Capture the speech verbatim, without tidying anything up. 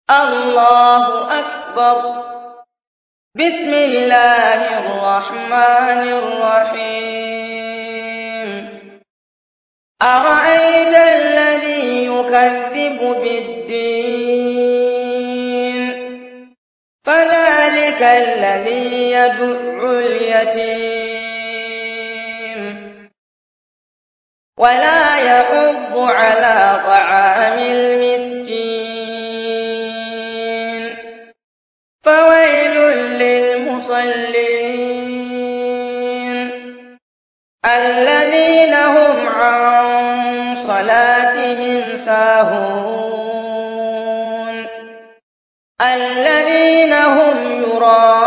الله أكبر. بسم الله الرحمن الرحيم. أرأيت الذي يكذب بالدين فذلك الذي يدع اليتيم ولا يحض على طعام المسكين فويل للمصلين الذين هم عن صلاتهم ساهون الذين هم يراءون